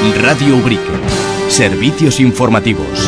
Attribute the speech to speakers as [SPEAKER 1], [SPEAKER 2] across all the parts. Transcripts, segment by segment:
[SPEAKER 1] Radio Ubrique. Servicios informativos.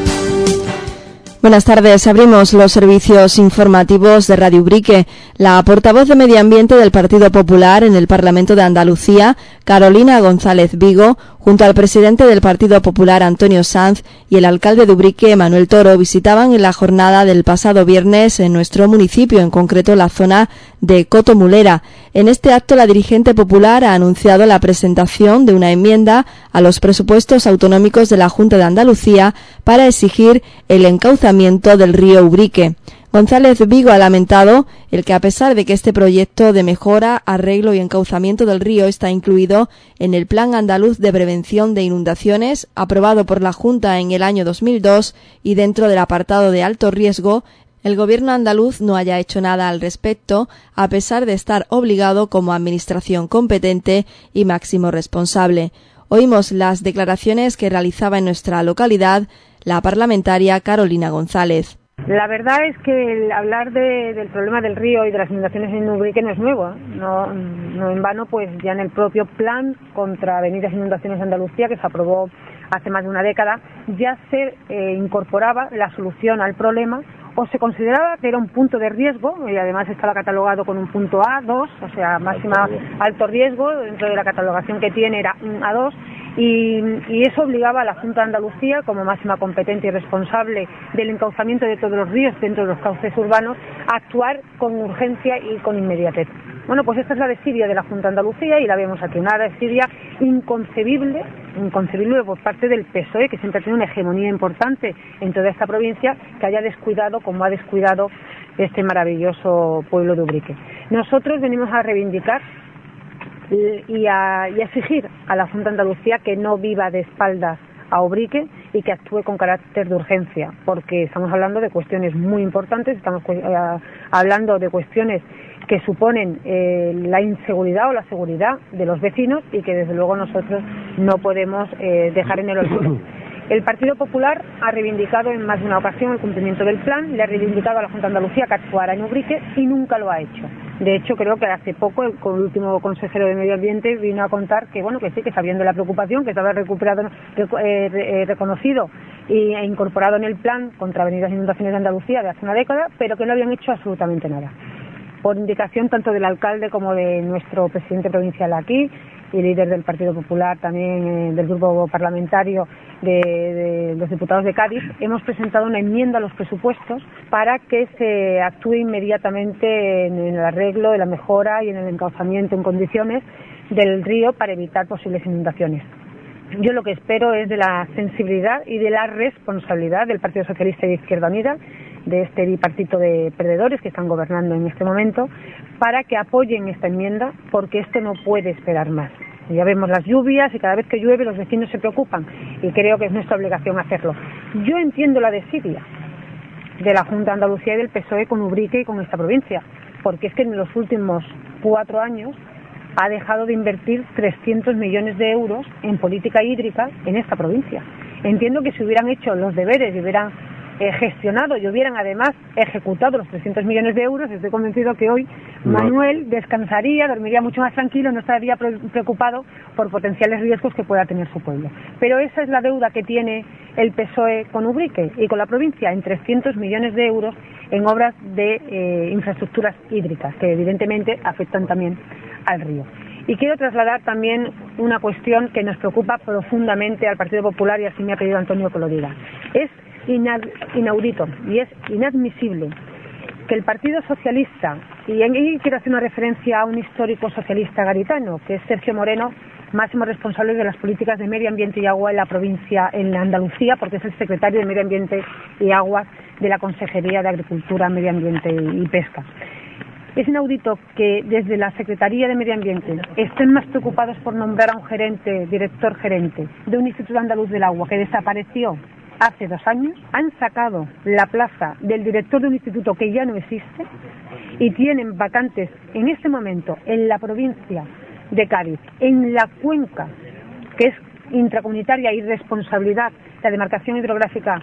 [SPEAKER 2] Buenas tardes. Abrimos los servicios informativos de Radio Ubrique. La portavoz de Medio Ambiente del Partido Popular en el Parlamento de Andalucía, Carolina González Vigo, junto al presidente del Partido Popular, Antonio Sanz, y el alcalde de Ubrique, Manuel Toro, visitaban en la jornada del pasado viernes en nuestro municipio, en concreto la zona de Cotomulera. En este acto, la dirigente popular ha anunciado la presentación de una enmienda a los presupuestos autonómicos de la Junta de Andalucía para exigir el encauzamiento del río Ubrique. González Vigo ha lamentado el que, a pesar de que este proyecto de mejora, arreglo y encauzamiento del río está incluido en el Plan Andaluz de Prevención de Inundaciones, aprobado por la Junta en el año 2002 y dentro del apartado de alto riesgo, el Gobierno andaluz no haya hecho nada al respecto, a pesar de estar obligado como administración competente y máximo responsable. Oímos las declaraciones que realizaba en nuestra localidad la parlamentaria Carolina González.
[SPEAKER 3] La verdad es que el hablar del problema del río y de las inundaciones en Ubrique no es nuevo. No en vano, pues ya en el propio plan contra avenidas e inundaciones de Andalucía, que se aprobó hace más de una década, ya se incorporaba la solución al problema, o se consideraba que era un punto de riesgo, y además estaba catalogado con un punto A2, o sea, máxima alto riesgo, dentro de la catalogación que tiene era un A2, y eso obligaba a la Junta de Andalucía, como máxima competente y responsable del encauzamiento de todos los ríos dentro de los cauces urbanos, a actuar con urgencia y con inmediatez. Bueno, pues esta es la desidia de la Junta de Andalucía y la vemos aquí, una desidia inconcebible por parte del PSOE, que siempre ha tenido una hegemonía importante en toda esta provincia, que haya descuidado como ha descuidado este maravilloso pueblo de Ubrique. Nosotros venimos a reivindicar y a exigir a la Junta de Andalucía que no viva de espaldas a Ubrique y que actúe con carácter de urgencia, porque estamos hablando de cuestiones muy importantes, estamos hablando de cuestiones que suponen la inseguridad o la seguridad de los vecinos y que desde luego nosotros no podemos dejar en el olvido. El Partido Popular ha reivindicado en más de una ocasión el cumplimiento del plan, le ha reivindicado a la Junta de Andalucía que actuara en Ubrique y nunca lo ha hecho. De hecho, creo que hace poco el último consejero de Medio Ambiente vino a contar que sí, que sabiendo la preocupación, que estaba reconocido e incorporado en el plan contra avenidas e inundaciones de Andalucía de hace una década, pero que no habían hecho absolutamente nada. Por indicación tanto del alcalde como de nuestro presidente provincial aquí y líder del Partido Popular, también del grupo parlamentario de los diputados de Cádiz, hemos presentado una enmienda a los presupuestos para que se actúe inmediatamente en el arreglo, en la mejora y en el encauzamiento en condiciones del río para evitar posibles inundaciones. Yo lo que espero es de la sensibilidad y de la responsabilidad del Partido Socialista y de Izquierda Unida, de este bipartito de perdedores que están gobernando en este momento, para que apoyen esta enmienda, porque esto no puede esperar más. Ya vemos las lluvias y cada vez que llueve los vecinos se preocupan y creo que es nuestra obligación hacerlo. Yo entiendo la desidia de la Junta de Andalucía y del PSOE con Ubrique y con esta provincia, porque es que en los últimos 4 años ha dejado de invertir 300 millones de euros en política hídrica en esta provincia. Entiendo que si hubieran hecho los deberes y hubieran gestionado y hubieran además ejecutado los 300 millones de euros, estoy convencido que hoy Manuel descansaría, dormiría mucho más tranquilo, no estaría preocupado por potenciales riesgos que pueda tener su pueblo. Pero esa es la deuda que tiene el PSOE con Ubrique y con la provincia, en 300 millones de euros en obras de infraestructuras hídricas, que evidentemente afectan también al río. Y quiero trasladar también una cuestión que nos preocupa profundamente al Partido Popular, y así me ha pedido Antonio que lo diga. Es inaudito y es inadmisible que el Partido Socialista, y aquí quiero hacer una referencia a un histórico socialista gaditano, que es Sergio Moreno, máximo responsable de las políticas de medio ambiente y agua en la provincia, en Andalucía, porque es el secretario de Medio Ambiente y Aguas de la Consejería de Agricultura, Medio Ambiente y Pesca. Es inaudito que desde la Secretaría de Medio Ambiente estén más preocupados por nombrar a un director gerente de un Instituto Andaluz del Agua que desapareció hace 2 años, han sacado la plaza del director de un instituto que ya no existe y tienen vacantes en este momento en la provincia de Cádiz, en la cuenca, que es intracomunitaria y responsabilidad, la demarcación hidrográfica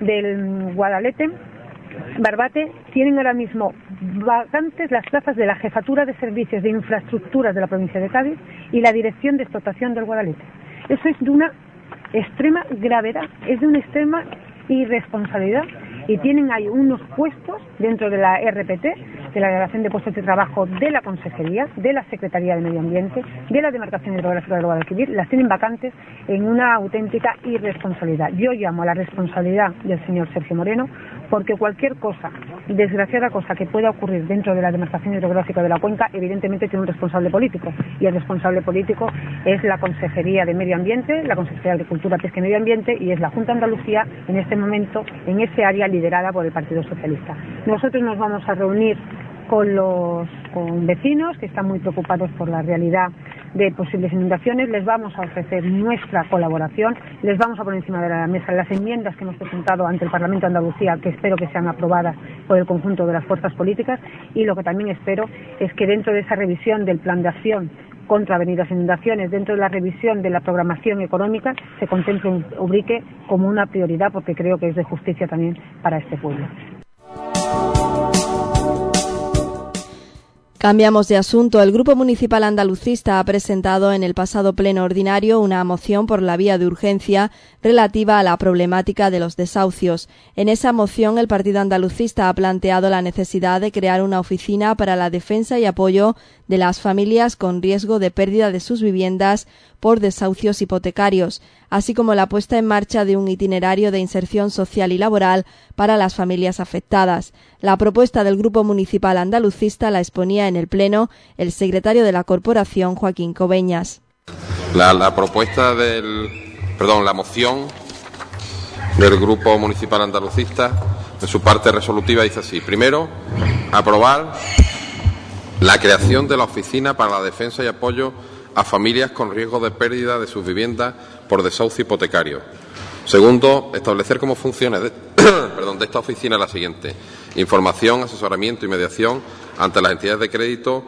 [SPEAKER 3] del Guadalete, Barbate, tienen ahora mismo vacantes las plazas de la Jefatura de Servicios de Infraestructuras de la provincia de Cádiz y la Dirección de Explotación del Guadalete. Eso es de una extrema gravedad, es de una extrema irresponsabilidad, y tienen ahí unos puestos dentro de la RPT, de la Delegación de Puestos de Trabajo de la Consejería, de la Secretaría de Medio Ambiente, de la Demarcación Hidrográfica del Guadalquivir, las tienen vacantes en una auténtica irresponsabilidad. Yo llamo a la responsabilidad del señor Sergio Moreno, porque cualquier cosa, desgraciada cosa que pueda ocurrir dentro de la Demarcación Hidrográfica de la Cuenca, evidentemente tiene un responsable político, y el responsable político es la Consejería de Medio Ambiente, la Consejería de Agricultura, Pesca y Medio Ambiente, y es la Junta de Andalucía en este momento, en ese área liderada por el Partido Socialista. Nosotros nos vamos a reunir con vecinos que están muy preocupados por la realidad de posibles inundaciones, les vamos a ofrecer nuestra colaboración, les vamos a poner encima de la mesa las enmiendas que hemos presentado ante el Parlamento de Andalucía, que espero que sean aprobadas por el conjunto de las fuerzas políticas, y lo que también espero es que dentro de esa revisión del plan de acción contra avenidas e inundaciones, dentro de la revisión de la programación económica, se contemple Ubrique como una prioridad, porque creo que es de justicia también para este pueblo.
[SPEAKER 2] Cambiamos de asunto. El Grupo Municipal Andalucista ha presentado en el pasado pleno ordinario una moción por la vía de urgencia relativa a la problemática de los desahucios. En esa moción, el Partido Andalucista ha planteado la necesidad de crear una oficina para la defensa y apoyo de las familias con riesgo de pérdida de sus viviendas por desahucios hipotecarios, así como la puesta en marcha de un itinerario de inserción social y laboral para las familias afectadas. La propuesta del Grupo Municipal Andalucista la exponía en el Pleno el secretario de la Corporación, Joaquín Cobeñas.
[SPEAKER 4] La moción del Grupo Municipal Andalucista, en su parte resolutiva, dice así: primero, aprobar la creación de la Oficina para la Defensa y Apoyo a familias con riesgo de pérdida de sus viviendas por desahucio hipotecario. Segundo, establecer como funciones de esta oficina la siguiente: información, asesoramiento y mediación ante las entidades de crédito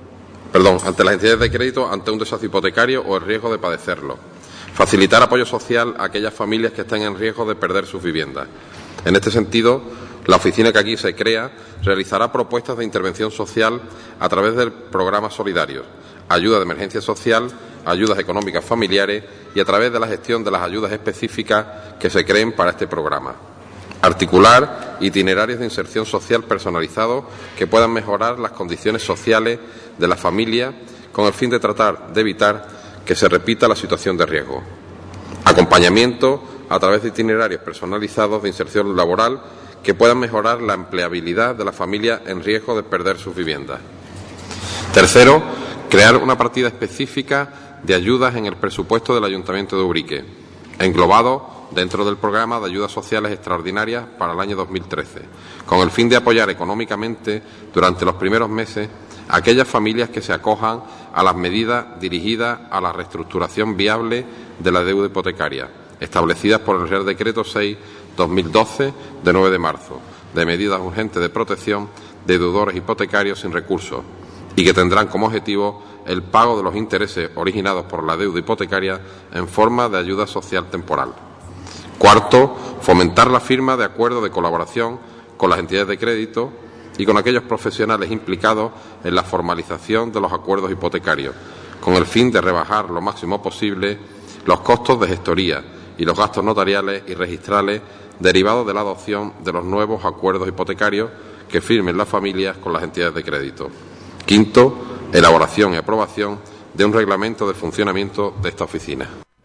[SPEAKER 4] ante un desahucio hipotecario o el riesgo de padecerlo. Facilitar apoyo social a aquellas familias que estén en riesgo de perder sus viviendas. En este sentido, la oficina que aquí se crea realizará propuestas de intervención social a través de programas solidarios, ayuda de emergencia social, ayudas económicas familiares y a través de la gestión de las ayudas específicas que se creen para este programa. Articular itinerarios de inserción social personalizados que puedan mejorar las condiciones sociales de las familias con el fin de tratar de evitar que se repita la situación de riesgo. Acompañamiento a través de itinerarios personalizados de inserción laboral que puedan mejorar la empleabilidad de las familias en riesgo de perder sus viviendas. Tercero, crear una partida específica de ayudas en el presupuesto del Ayuntamiento de Ubrique, englobado dentro del programa de ayudas sociales extraordinarias para el año 2013, con el fin de apoyar económicamente durante los primeros meses a aquellas familias que se acojan a las medidas dirigidas a la reestructuración viable de la deuda hipotecaria, establecidas por el Real Decreto 6/2012 de 9 de marzo, de medidas urgentes de protección de deudores hipotecarios sin recursos, y que tendrán como objetivo el pago de los intereses originados por la deuda hipotecaria en forma de ayuda social temporal. Cuarto, fomentar la firma de acuerdos de colaboración con las entidades de crédito y con aquellos profesionales implicados en la formalización de los acuerdos hipotecarios, con el fin de rebajar lo máximo posible los costos de gestoría y los gastos notariales y registrales derivados de la adopción de los nuevos acuerdos hipotecarios que firmen las familias con las entidades de crédito. Quinto, elaboración y aprobación de un reglamento de funcionamiento de esta oficina.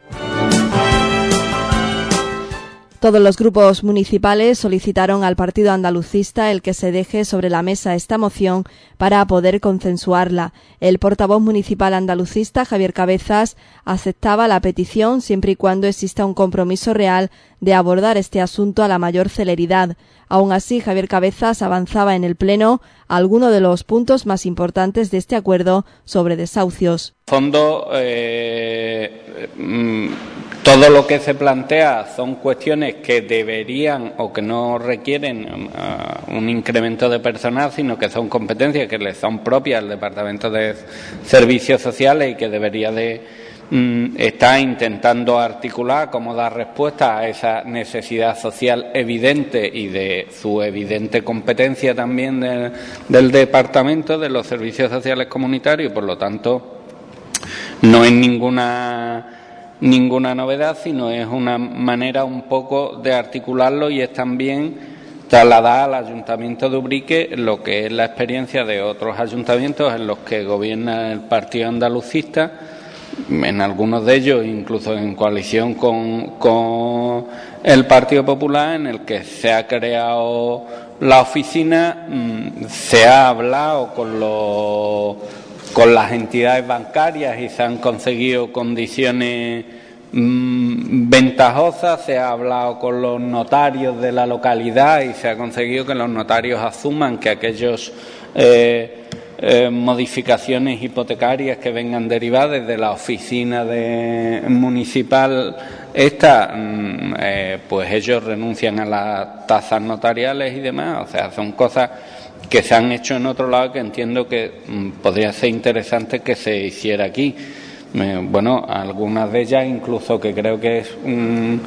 [SPEAKER 2] Todos los grupos municipales solicitaron al Partido Andalucista el que se deje sobre la mesa esta moción para poder consensuarla. El portavoz municipal andalucista, Javier Cabezas, aceptaba la petición siempre y cuando exista un compromiso real de abordar este asunto a la mayor celeridad. Aún así, Javier Cabezas avanzaba en el Pleno algunos de los puntos más importantes de este acuerdo sobre desahucios.
[SPEAKER 5] Fondo, todo lo que se plantea son cuestiones que deberían o que no requieren un incremento de personal, sino que son competencias que le son propias al Departamento de Servicios Sociales y que debería de está intentando articular cómo dar respuesta a esa necesidad social evidente y de su evidente competencia también del Departamento de los Servicios Sociales Comunitarios. Por lo tanto, no es ninguna ninguna novedad, sino es una manera un poco de articularlo, y es también trasladar al Ayuntamiento de Ubrique lo que es la experiencia de otros ayuntamientos en los que gobierna el Partido Andalucista, en algunos de ellos incluso en coalición con el Partido Popular, en el que se ha creado la oficina, se ha hablado con las entidades bancarias y se han conseguido condiciones ventajosas, se ha hablado con los notarios de la localidad y se ha conseguido que los notarios asuman que aquellos modificaciones hipotecarias que vengan derivadas de la oficina municipal pues ellos renuncian a las tasas notariales y demás. O sea, son cosas que se han hecho en otro lado que entiendo que podría ser interesante que se hiciera aquí. Bueno, algunas de ellas incluso que creo que es un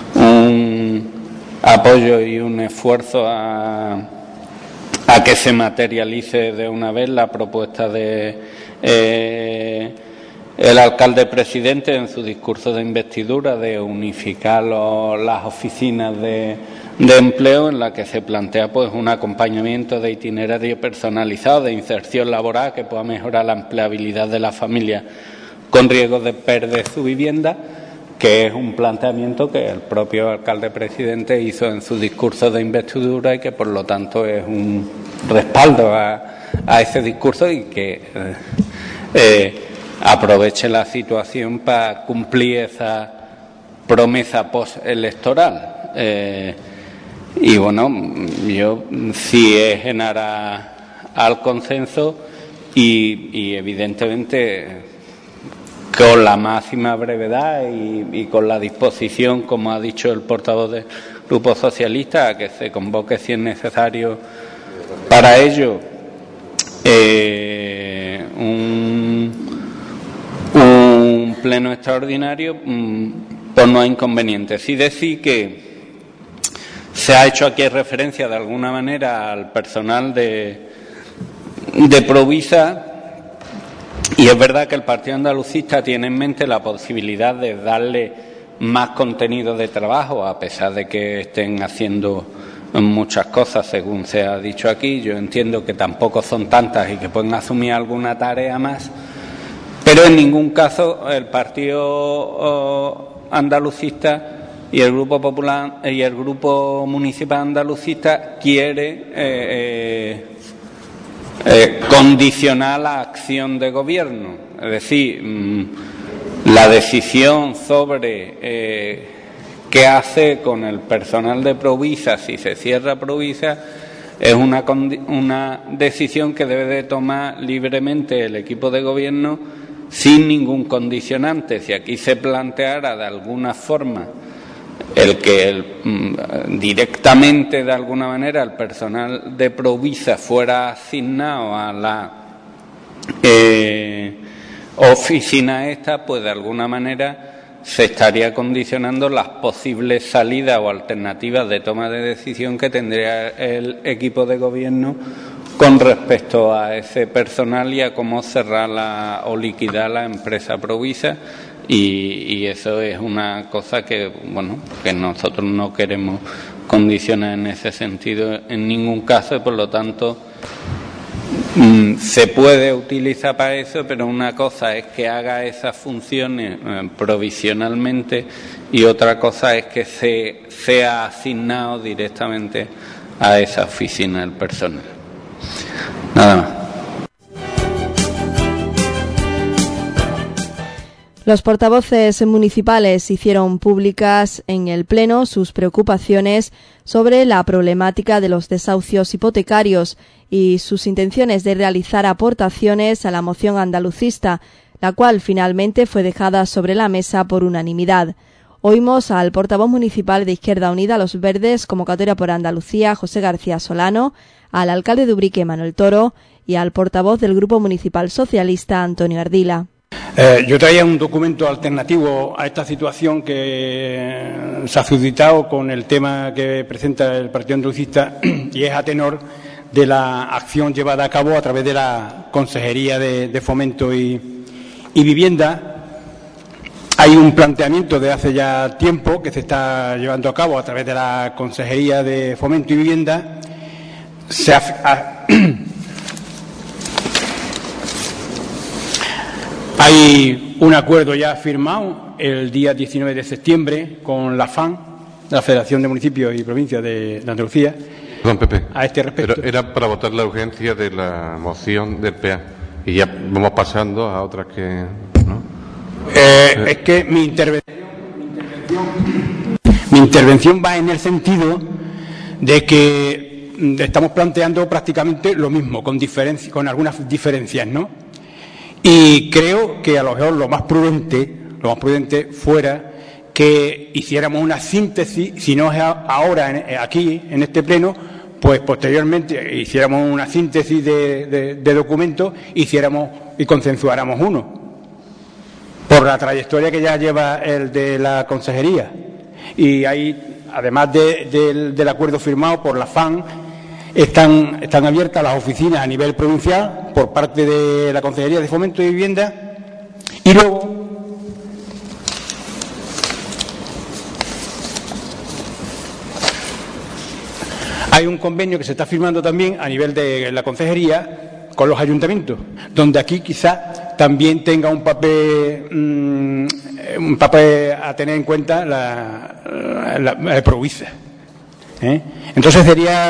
[SPEAKER 5] apoyo y un esfuerzo a que se materialice de una vez la propuesta de el alcalde presidente en su discurso de investidura de unificar las oficinas de empleo, en la que se plantea pues un acompañamiento de itinerario personalizado de inserción laboral que pueda mejorar la empleabilidad de las familias con riesgo de perder su vivienda, que es un planteamiento que el propio alcalde presidente hizo en su discurso de investidura y que por lo tanto es un respaldo a ese discurso, y que aproveche la situación para cumplir esa promesa postelectoral. Y bueno, yo sí es en aras al consenso y evidentemente con la máxima brevedad y con la disposición, como ha dicho el portavoz del Grupo Socialista, a que se convoque, si es necesario, para ello un pleno extraordinario, pues no hay inconveniente. Sí decir que se ha hecho aquí referencia de alguna manera al personal de Provisa. Y es verdad que el Partido Andalucista tiene en mente la posibilidad de darle más contenido de trabajo, a pesar de que estén haciendo muchas cosas, según se ha dicho aquí. Yo entiendo que tampoco son tantas y que pueden asumir alguna tarea más, pero en ningún caso el Partido Andalucista y el Grupo Popular y el Grupo Municipal Andalucista quiere condicionar la acción de gobierno. Es decir, la decisión sobre qué hace con el personal de Provisa, si se cierra Provisa, es una decisión que debe de tomar libremente el equipo de gobierno sin ningún condicionante. Si aquí se planteara de alguna forma el que directamente, de alguna manera, el personal de Provisa fuera asignado a la oficina esta, pues de alguna manera se estaría condicionando las posibles salidas o alternativas de toma de decisión que tendría el equipo de gobierno con respecto a ese personal y a cómo cerrar o liquidar la empresa Provisa. Y eso es una cosa que, bueno, que nosotros no queremos condicionar en ese sentido en ningún caso, y por lo tanto se puede utilizar para eso, pero una cosa es que haga esas funciones provisionalmente y otra cosa es que sea asignado directamente a esa oficina el personal. Nada más.
[SPEAKER 2] Los portavoces municipales hicieron públicas en el Pleno sus preocupaciones sobre la problemática de los desahucios hipotecarios y sus intenciones de realizar aportaciones a la moción andalucista, la cual finalmente fue dejada sobre la mesa por unanimidad. Oímos al portavoz municipal de Izquierda Unida, Los Verdes, Convocatoria por Andalucía, José García Solano, al alcalde de Ubrique, Manuel Toro, y al portavoz del Grupo Municipal Socialista, Antonio Ardila.
[SPEAKER 6] Yo traía un documento alternativo a esta situación que se ha suscitado con el tema que presenta el Partido Andalucista, y es a tenor de la acción llevada a cabo a través de la Consejería de Fomento y Vivienda Hay un planteamiento de hace ya tiempo que se está llevando a cabo a través de la Consejería de Fomento y Vivienda. Hay un acuerdo ya firmado el día 19 de septiembre con la FAN, la Federación de Municipios y Provincias de Andalucía.
[SPEAKER 7] Don Pepe,
[SPEAKER 6] a este respecto.
[SPEAKER 7] Pero era para votar la urgencia de la moción del PA y ya vamos pasando a otras que... ¿no?
[SPEAKER 6] Es que mi intervención va en el sentido de que estamos planteando prácticamente lo mismo, con algunas diferencias, ¿no? Y creo que a lo mejor lo más prudente fuera que hiciéramos una síntesis, si no es ahora aquí, en este pleno, pues posteriormente hiciéramos una síntesis de documentos, hiciéramos y consensuáramos uno, por la trayectoria que ya lleva el de la Consejería. Y ahí, además del acuerdo firmado por la FAN, están abiertas las oficinas a nivel provincial por parte de la Consejería de Fomento y Vivienda, y luego hay un convenio que se está firmando también a nivel de la Consejería con los ayuntamientos, donde aquí quizá también tenga un papel a tener en cuenta la Provisa. Entonces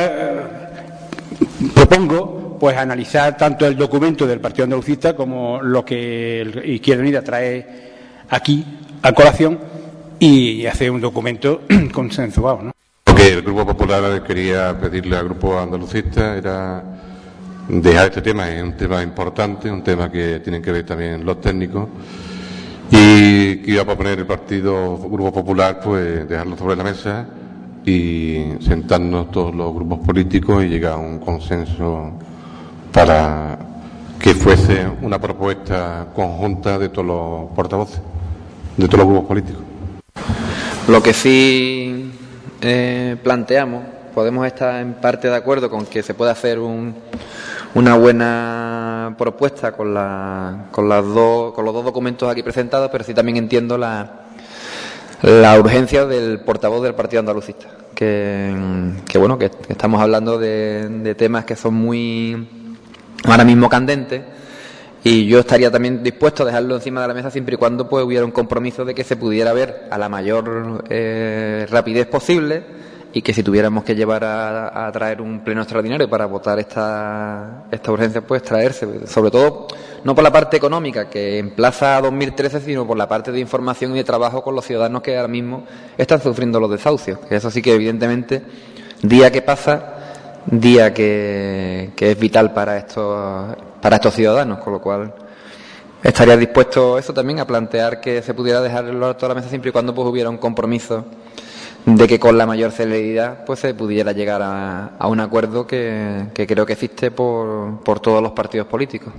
[SPEAKER 6] propongo pues analizar tanto el documento del Partido Andalucista como lo que Izquierda Unida trae aquí a colación y hacer un documento consensuado, ¿no?
[SPEAKER 7] Lo que el Grupo Popular quería pedirle al Grupo Andalucista era dejar este tema, es un tema importante, un tema que tienen que ver también los técnicos, y que iba a proponer el Grupo Popular, pues dejarlo sobre la mesa y sentarnos todos los grupos políticos y llegar a un consenso para que fuese una propuesta conjunta de todos los portavoces, de todos los grupos políticos.
[SPEAKER 8] Lo que sí planteamos, podemos estar en parte de acuerdo con que se puede hacer una buena propuesta con los dos documentos aquí presentados, pero sí también entiendo la urgencia del portavoz del Partido Andalucista, que estamos hablando de temas que son muy ahora mismo candentes, y yo estaría también dispuesto a dejarlo encima de la mesa siempre y cuando pues hubiera un compromiso de que se pudiera ver a la mayor rapidez posible, y que si tuviéramos que llevar a traer un pleno extraordinario para votar esta urgencia, pues traerse, sobre todo no por la parte económica que emplaza a 2013, sino por la parte de información y de trabajo con los ciudadanos que ahora mismo están sufriendo los desahucios, que eso sí que evidentemente día que pasa, día que es vital para estos ciudadanos, con lo cual estaría dispuesto eso también a plantear que se pudiera dejarlo a toda la mesa siempre y cuando pues hubiera un compromiso de que con la mayor celeridad pues se pudiera llegar a un acuerdo que creo que existe por todos los partidos políticos.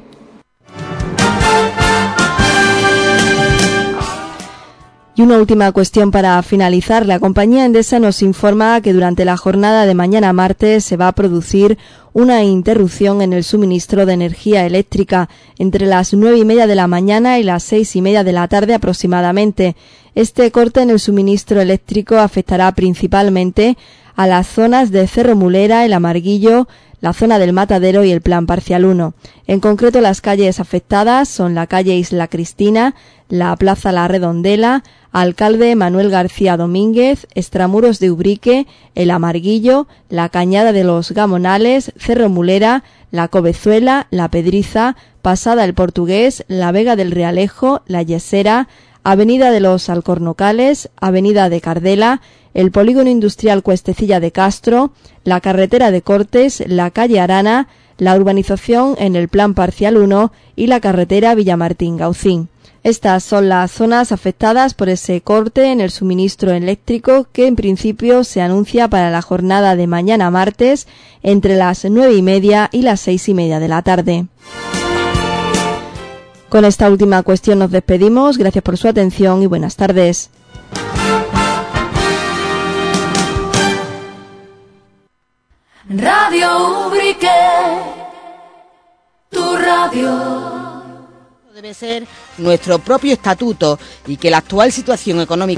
[SPEAKER 2] Y una última cuestión para finalizar. La compañía Endesa nos informa que durante la jornada de mañana martes se va a producir una interrupción en el suministro de energía eléctrica entre las 9:30 de la mañana y las 6:30 de la tarde aproximadamente. Este corte en el suministro eléctrico afectará principalmente a las zonas de Cerro Mulera, El Amarguillo, la zona del Matadero y el Plan Parcial 1. En concreto, las calles afectadas son la calle Isla Cristina, la Plaza La Redondela, Alcalde Manuel García Domínguez, Extramuros de Ubrique, El Amarguillo, la Cañada de los Gamonales, Cerro Mulera, la Covezuela, la Pedriza, Pasada el Portugués, la Vega del Realejo, la Yesera, Avenida de los Alcornocales, Avenida de Cardela, el Polígono Industrial Cuestecilla de Castro, la Carretera de Cortes, la Calle Arana, la urbanización en el Plan Parcial 1 y la Carretera Villamartín-Gaucín. Estas son las zonas afectadas por ese corte en el suministro eléctrico que en principio se anuncia para la jornada de mañana martes entre las 9:30 y las 6:30 de la tarde. Con esta última cuestión nos despedimos. Gracias por su atención y buenas tardes.
[SPEAKER 9] Radio Ubrique, tu radio. debe ser nuestro propio estatuto y que la actual situación económica